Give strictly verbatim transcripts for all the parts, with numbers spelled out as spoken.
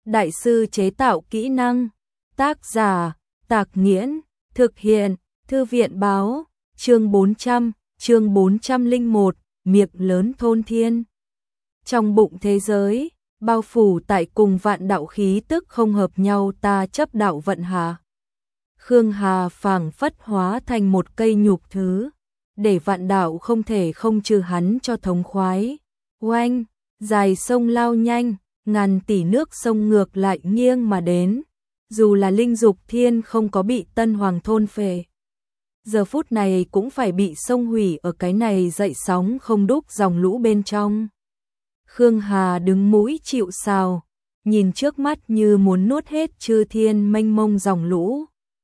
đại sư chế tạo kỹ năng. Tác giả, Tạc Nghiễn, thực hiện, Thư viện báo, chương bốn trăm, chương bốn trăm lẻ một, miệng lớn thôn thiên. Trong bụng thế giới, bao phủ tại cùng vạn đạo khí tức không hợp nhau ta chấp đạo vận hà. Khương Hà phảng phất hóa thành một cây nhục thứ, để vạn đạo không thể không trừ hắn cho thống khoái. Oanh, dài sông lao nhanh, ngàn tỷ nước sông ngược lại nghiêng mà đến, dù là linh dục thiên không có bị Tân Hoàng thôn phệ, giờ phút này cũng phải bị sông hủy ở cái này dậy sóng không đúc dòng lũ bên trong. Khương Hà đứng mũi chịu sào, nhìn trước mắt như muốn nuốt hết chư thiên mênh mông dòng lũ.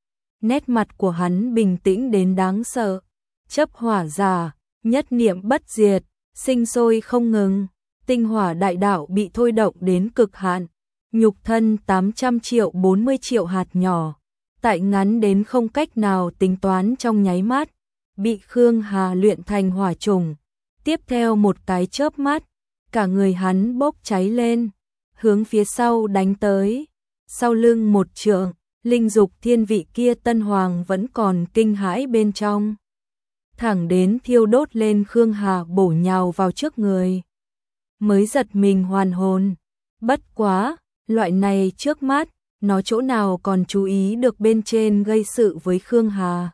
Nét mặt của hắn bình tĩnh đến đáng sợ, chấp hỏa giả, nhất niệm bất diệt, sinh sôi không ngừng, tinh hỏa đại đạo bị thôi động đến cực hạn, nhục thân tám trăm triệu bốn mươi triệu hạt nhỏ, tại ngắn đến không cách nào tính toán trong nháy mắt, bị Khương Hà luyện thành hỏa trùng. Tiếp theo một cái chớp mắt, cả người hắn bốc cháy lên, hướng phía sau đánh tới. Sau lưng một trượng, linh dục thiên vị kia Tân Hoàng vẫn còn kinh hãi bên trong, thẳng đến thiêu đốt lên Khương Hà bổ nhào vào trước người, mới giật mình hoàn hồn. Bất quá, loại này trước mắt, nó chỗ nào còn chú ý được bên trên gây sự với Khương Hà.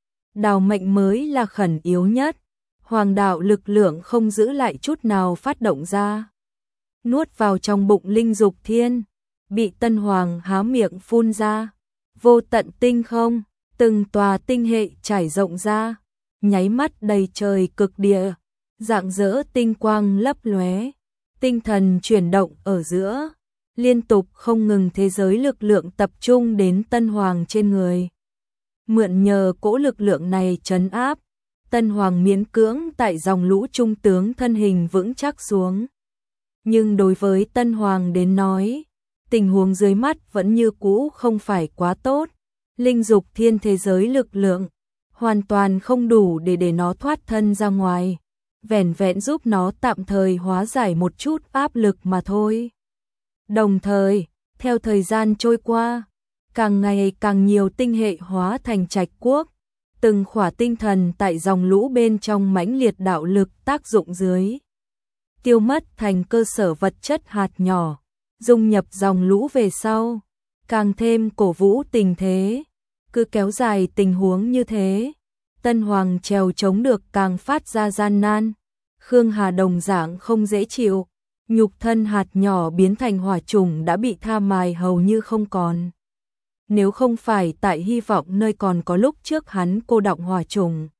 Đào mệnh mới là khẩn yếu nhất, hoàng đạo lực lượng không giữ lại chút nào phát động ra, nuốt vào trong bụng linh dục thiên, bị Tân Hoàng há miệng phun ra, vô tận tinh không, từng tòa tinh hệ trải rộng ra, nháy mắt đầy trời cực địa, rạng rỡ tinh quang lấp lóe, tinh thần chuyển động ở giữa, liên tục không ngừng thế giới lực lượng tập trung đến Tân Hoàng trên người. Mượn nhờ cỗ lực lượng này trấn áp, Tân Hoàng miễn cưỡng tại dòng lũ trung tướng thân hình vững chắc xuống. Nhưng đối với Tân Hoàng đến nói, tình huống dưới mắt vẫn như cũ không phải quá tốt. Linh dục thiên thế giới lực lượng hoàn toàn không đủ để để nó thoát thân ra ngoài, vẻn vẹn giúp nó tạm thời hóa giải một chút áp lực mà thôi. Đồng thời, theo thời gian trôi qua, càng ngày càng nhiều tinh hệ hóa thành trạch quốc, từng khỏa tinh thần tại dòng lũ bên trong mãnh liệt đạo lực tác dụng dưới, tiêu mất thành cơ sở vật chất hạt nhỏ, dung nhập dòng lũ về sau, càng thêm cổ vũ tình thế. Cứ kéo dài tình huống như thế, Tân Hoàng trèo chống được càng phát ra gian nan. Khương Hà đồng dạng không dễ chịu, nhục thân hạt nhỏ biến thành hỏa trùng đã bị tha mài hầu như không còn. Nếu không phải tại hy vọng nơi còn có lúc trước hắn cô đọng hỏa trùng,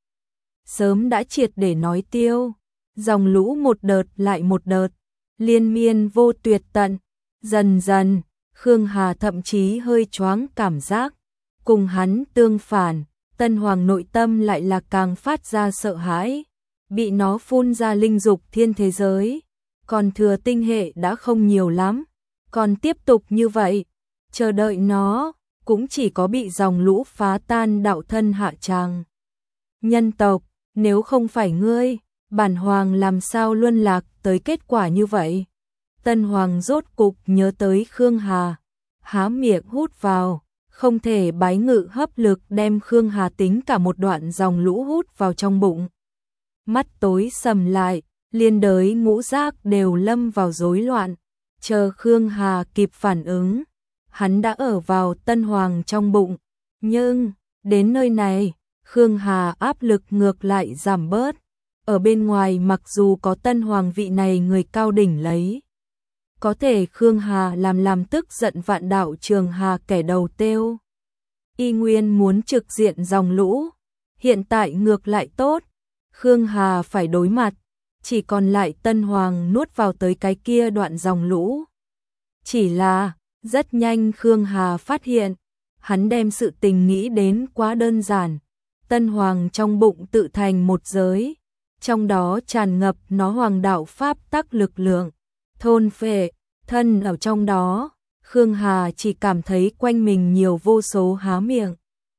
sớm đã triệt để nói tiêu. Dòng lũ một đợt lại một đợt, liên miên vô tuyệt tận. Dần dần, Khương Hà thậm chí hơi choáng cảm giác. Cùng hắn tương phản, Tân Hoàng nội tâm lại là càng phát ra sợ hãi. Bị nó phun ra linh dục thiên thế giới, còn thừa tinh hệ đã không nhiều lắm. Còn tiếp tục như vậy, chờ đợi nó, cũng chỉ có bị dòng lũ phá tan đạo thân hạ tràng. Nhân tộc, nếu không phải ngươi, bản hoàng làm sao luân lạc tới kết quả như vậy? Tân Hoàng rốt cục nhớ tới Khương Hà, há miệng hút vào, không thể bái ngự hấp lực đem Khương Hà tính cả một đoạn dòng lũ hút vào trong bụng. Mắt tối sầm lại, liên đới ngũ giác đều lâm vào rối loạn, chờ Khương Hà kịp phản ứng, hắn đã ở vào Tân Hoàng trong bụng. Nhưng, đến nơi này, Khương Hà áp lực ngược lại giảm bớt. Ở bên ngoài mặc dù có Tân Hoàng vị này người cao đỉnh lấy, có thể Khương Hà làm làm tức giận vạn đạo Trường Hà kẻ đầu têu. Y nguyên muốn trực diện dòng lũ, hiện tại ngược lại tốt, Khương Hà phải đối mặt, chỉ còn lại Tân Hoàng nuốt vào tới cái kia đoạn dòng lũ. Chỉ là, rất nhanh Khương Hà phát hiện, hắn đem sự tình nghĩ đến quá đơn giản. Tân Hoàng trong bụng tự thành một giới, trong đó tràn ngập nó hoàng đạo pháp tắc lực lượng, thôn phệ, thân ở trong đó. Khương Hà chỉ cảm thấy quanh mình nhiều vô số há miệng,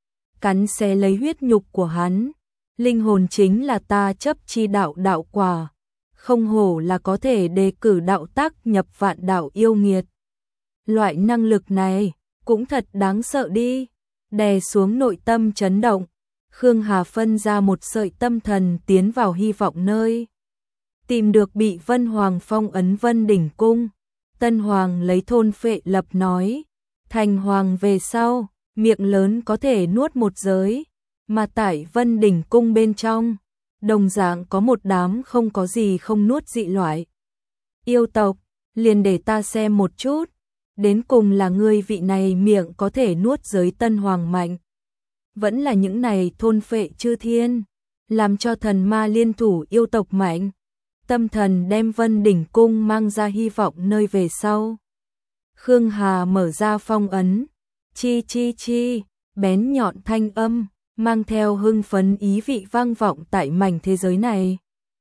cắn xé lấy huyết nhục của hắn. Linh hồn chính là ta chấp chi đạo đạo quả, không hổ là có thể đề cử đạo tác nhập vạn đạo yêu nghiệt. loại năng lực này cũng thật đáng sợ đi. Đè xuống nội tâm chấn động, Khương Hà phân ra một sợi tâm thần tiến vào hy vọng nơi. Tìm được bị Vân Hoàng phong ấn Vân Đỉnh Cung. Tân Hoàng lấy thôn phệ lập nói, thành hoàng về sau, miệng lớn có thể nuốt một giới, mà tại Vân Đỉnh Cung bên trong, đồng dạng có một đám không có gì không nuốt dị loại. Yêu tộc, liền để ta xem một chút, đến cùng là ngươi vị này miệng có thể nuốt giới Tân Hoàng mạnh. Vẫn là những này thôn phệ chư thiên, làm cho thần ma liên thủ yêu tộc mạnh. Tâm thần đem Vân Đỉnh Cung mang ra hy vọng nơi về sau. Khương Hà mở ra phong ấn, chi chi chi, bén nhọn thanh âm, mang theo hưng phấn ý vị vang vọng tại mảnh thế giới này.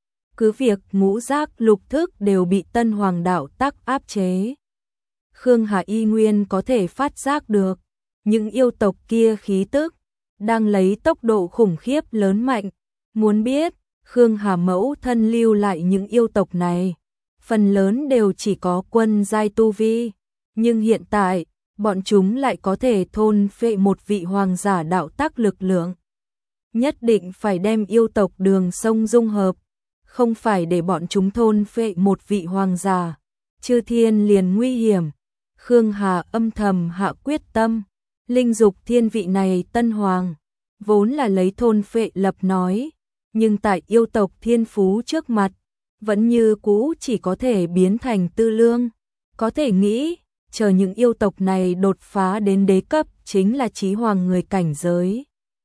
Cứ việc ngũ giác lục thức đều bị Tân Hoàng đạo tắc áp chế. Khương Hà y nguyên có thể phát giác được, những yêu tộc kia khí tức, đang lấy tốc độ khủng khiếp lớn mạnh. Muốn biết, Khương Hà mẫu thân lưu lại những yêu tộc này, phần lớn đều chỉ có quân giai tu vi, nhưng hiện tại, bọn chúng lại có thể thôn phệ một vị hoàng giả đạo tắc lực lượng. Nhất định phải đem yêu tộc đường sông dung hợp, không phải để bọn chúng thôn phệ một vị hoàng giả, chư thiên liền nguy hiểm. Khương Hà âm thầm hạ quyết tâm, linh dục thiên vị này Tân Hoàng, vốn là lấy thôn phệ lập nói, nhưng tại yêu tộc thiên phú trước mặt, vẫn như cũ chỉ có thể biến thành tư lương. Có thể nghĩ, chờ những yêu tộc này đột phá đến đế cấp chính là chí hoàng người cảnh giới.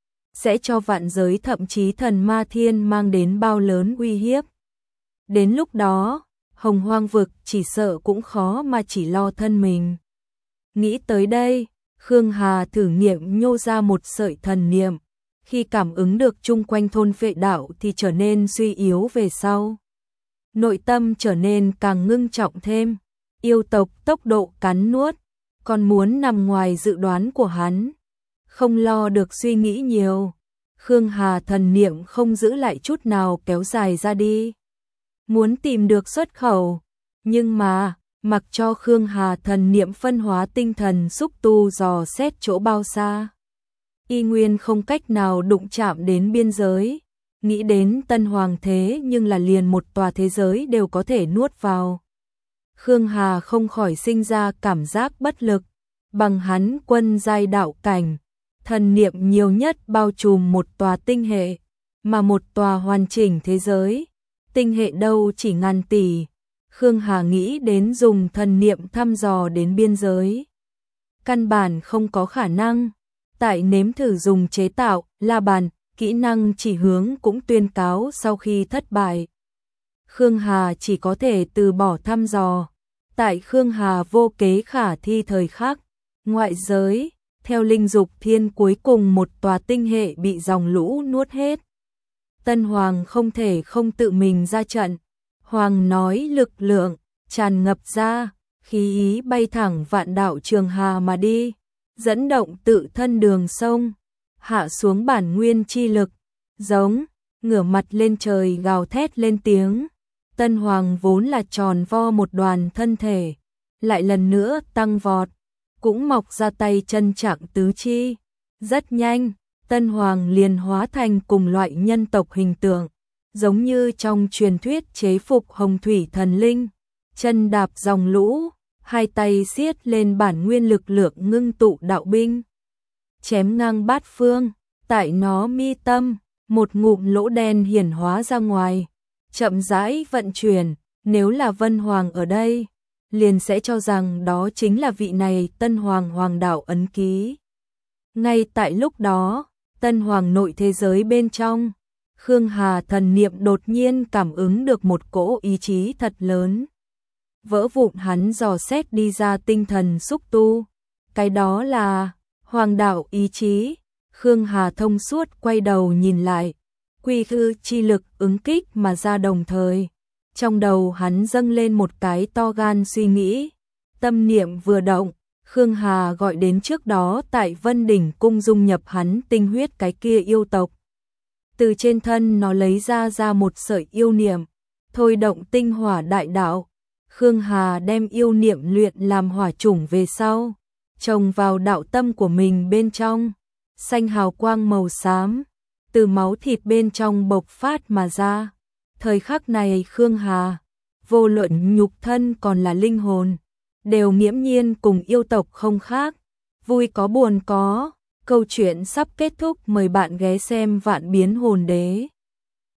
Sẽ cho vạn giới thậm chí thần ma thiên mang đến bao lớn uy hiếp. Đến lúc đó, hồng hoang vực chỉ sợ cũng khó mà chỉ lo thân mình. Nghĩ tới đây, Khương Hà thử nghiệm nhô ra một sợi thần niệm. Khi cảm ứng được chung quanh thôn phệ đạo thì trở nên suy yếu về sau. Nội tâm trở nên càng ngưng trọng thêm. Yêu tộc tốc độ cắn nuốt, còn muốn nằm ngoài dự đoán của hắn. Không lo được suy nghĩ nhiều. Khương Hà thần niệm không giữ lại chút nào kéo dài ra đi. Muốn tìm được xuất khẩu. Nhưng mà, mặc cho Khương Hà thần niệm phân hóa tinh thần xúc tu dò xét chỗ bao xa. Y nguyên không cách nào đụng chạm đến biên giới. Nghĩ đến Tân Hoàng thế nhưng là liền một tòa thế giới đều có thể nuốt vào. Khương Hà không khỏi sinh ra cảm giác bất lực. Bằng hắn quân giai đạo cảnh, thần niệm nhiều nhất bao trùm một tòa tinh hệ, mà một tòa hoàn chỉnh thế giới. Tinh hệ đâu chỉ ngàn tỷ. Khương Hà nghĩ đến dùng thần niệm thăm dò đến biên giới. Căn bản không có khả năng. Tại nếm thử dùng chế tạo, la bàn, kỹ năng chỉ hướng cũng tuyên cáo sau khi thất bại. Khương Hà chỉ có thể từ bỏ thăm dò. Tại Khương Hà vô kế khả thi thời khắc, ngoại giới, theo linh dục thiên cuối cùng một tòa tinh hệ bị dòng lũ nuốt hết. Tân Hoàng không thể không tự mình ra trận. Hoàng nói lực lượng, tràn ngập ra, khí ý bay thẳng vạn đạo Trường Hà mà đi. Dẫn động tự thân đường sông, hạ xuống bản nguyên chi lực, giống, ngửa mặt lên trời gào thét lên tiếng. Tân Hoàng vốn là tròn vo một đoàn thân thể, lại lần nữa tăng vọt, cũng mọc ra tay chân trạng tứ chi. Rất nhanh, Tân Hoàng liền hóa thành cùng loại nhân tộc hình tượng, giống như trong truyền thuyết chế phục hồng thủy thần linh, chân đạp dòng lũ. Hai tay siết lên bản nguyên lực lượng ngưng tụ đạo binh. Chém ngang bát phương, tại nó mi tâm, một ngụm lỗ đen hiển hóa ra ngoài. Chậm rãi vận chuyển, nếu là Vân Hoàng ở đây, liền sẽ cho rằng đó chính là vị này Tân Hoàng hoàng đạo ấn ký. Ngay tại lúc đó, Tân Hoàng nội thế giới bên trong, Khương Hà thần niệm đột nhiên cảm ứng được một cỗ ý chí thật lớn. Vỡ vụn hắn dò xét đi ra tinh thần xúc tu. Cái đó là hoàng đạo ý chí. Khương Hà thông suốt quay đầu nhìn lại. Quy khư chi lực ứng kích mà ra đồng thời. Trong đầu hắn dâng lên một cái to gan suy nghĩ. Tâm niệm vừa động, Khương Hà gọi đến trước đó tại Vân Đỉnh Cung dung nhập hắn tinh huyết cái kia yêu tộc. Từ trên thân nó lấy ra ra một sợi yêu niệm, thôi động tinh hỏa đại đạo. Khương Hà đem yêu niệm luyện làm hỏa chủng về sau, trồng vào đạo tâm của mình bên trong, xanh hào quang màu xám, từ máu thịt bên trong bộc phát mà ra. Thời khắc này Khương Hà, vô luận nhục thân còn là linh hồn, đều nghiễm nhiên cùng yêu tộc không khác, vui có buồn có. Câu chuyện sắp kết thúc, mời bạn ghé xem Vạn Biến Hồn Đế.